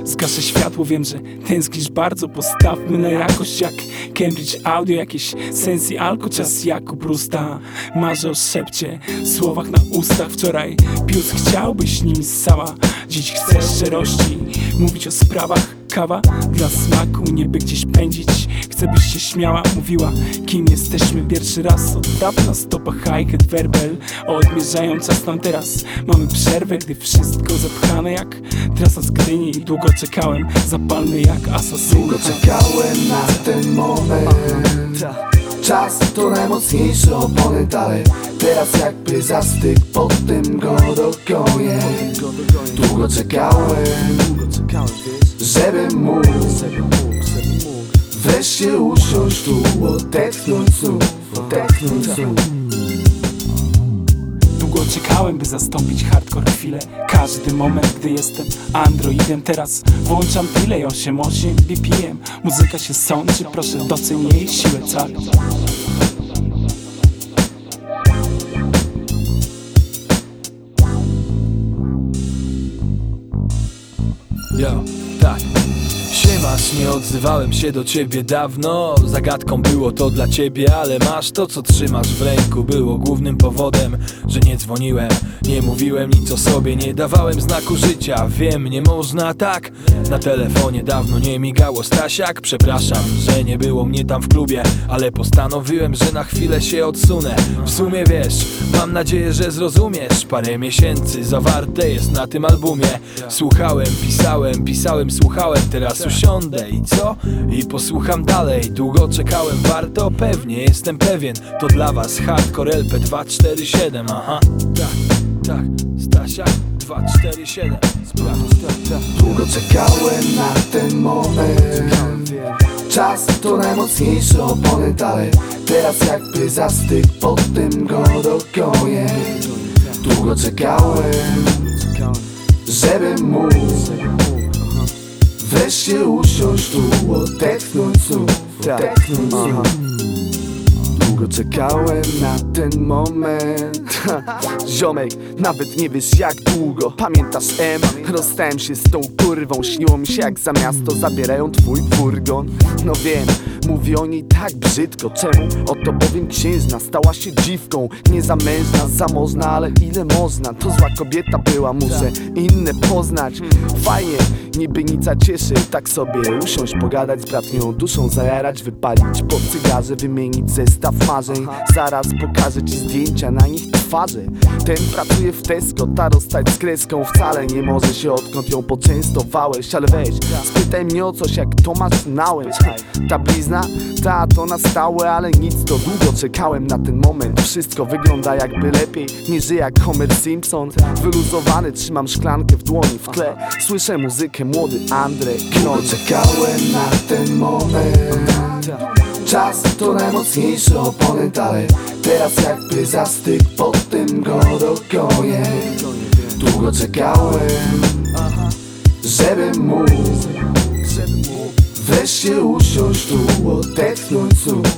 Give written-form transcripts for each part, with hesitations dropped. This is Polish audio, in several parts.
Zgaszę światło, wiem, że tęsknisz bardzo. Postawmy na jakość jak Cambridge Audio, jakieś Sensi Alko, czas Jakub Rusta. Marzę o szepcie, słowach na ustach. Wczoraj pióz chciałbyś nimi ssała, dziś chcesz szczerości, mówić o sprawach. Kawa dla smaku, nieby gdzieś pędzić. Chcę byś się śmiała, mówiła kim jesteśmy. Pierwszy raz od dawna stopa hi-hat werbel odmierzają czas nam teraz. Mamy przerwę, gdy wszystko zapchane jak trasa z Gdyni. Długo czekałem, zapalny jak asasyn. Długo czekałem na ten moment. Czas to najmocniejszy oponent, ale teraz jakby zastyk, potem go dogonię. Długo czekałem, żebym mógł wreszcie usiąść tu, odetchnąć znów. Długo czekałem, by zastąpić hardcore chwilę. Każdy moment, gdy jestem androidem. Teraz włączam delay 8.8 BPM. Muzyka się sączy, proszę doceń jej siłę cali. Yo, tak. Siemasz, nie odzywałem się do ciebie dawno. Zagadką było to dla ciebie, ale masz to, co trzymasz w ręku. Było głównym powodem, że nie dzwoniłem, nie mówiłem nic o sobie, nie dawałem znaku życia. Wiem, nie można tak. Na telefonie dawno nie migało Stasiak. Przepraszam, że nie było mnie tam w klubie, ale postanowiłem, że na chwilę się odsunę. W sumie wiesz, mam nadzieję, że zrozumiesz. Parę miesięcy zawarte jest na tym albumie. Słuchałem, pisałem, słuchałem. Teraz usiądę i co? I posłucham dalej. Długo czekałem, warto? Pewnie, jestem pewien. To dla was Hardcore LP 247. Aha, tak, Stasiak 247. Sprawdź, tak. Długo czekałem na ten moment. Czas to najmocniejszy oponent, ale teraz jakby zastyk, potem go dogonię. Długo czekałem, żebym mógł wreszcie usiąść tu, odetchnąć znów. Długo czekałem na ten moment. Ziomek, nawet nie wiesz jak długo. Pamiętasz rozstałem się z tą kurwą. Śniło mi się jak za miasto zabierają twój furgon. No wiem, mówi o niej tak brzydko. Czemu? Oto bowiem księżna stała się dziwką. Niezamężna, zamożna, ale ile można? To zła kobieta była, muszę inne poznać. Fajnie, niby nica cieszy. Tak sobie usiąść, pogadać z bratnią duszą, zajarać, wypalić po cygarze, wymienić zestaw marzeń. Zaraz pokażę ci zdjęcia na nich twarzy. Ten pracuje w Tesco, ta rozstać z kreską wcale nie może się, odkąd ją poczęstowałeś. Ale weź, spytaj mnie o coś, jak to masz na łeb. Ta blizna, ta to na stałe, ale nic, to długo czekałem na ten moment. Wszystko wygląda jakby lepiej, nie żyję jak Homer Simpson. Wyluzowany, trzymam szklankę w dłoni, w tle słyszę muzykę, młody Andrzej. Długo czekałem na ten moment. Czas to najmocniejszy oponent, ale teraz jakby zastyk, potem go dogonię. Długo czekałem, żebym mógł wreszcie usiąść tu, odetchnąć znów.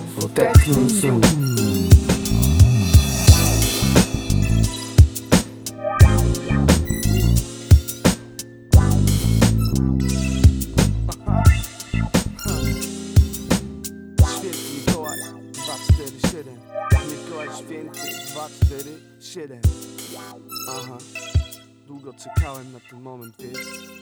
Mikołaj Święty 247. Aha. Długo czekałem na ten moment, wiesz?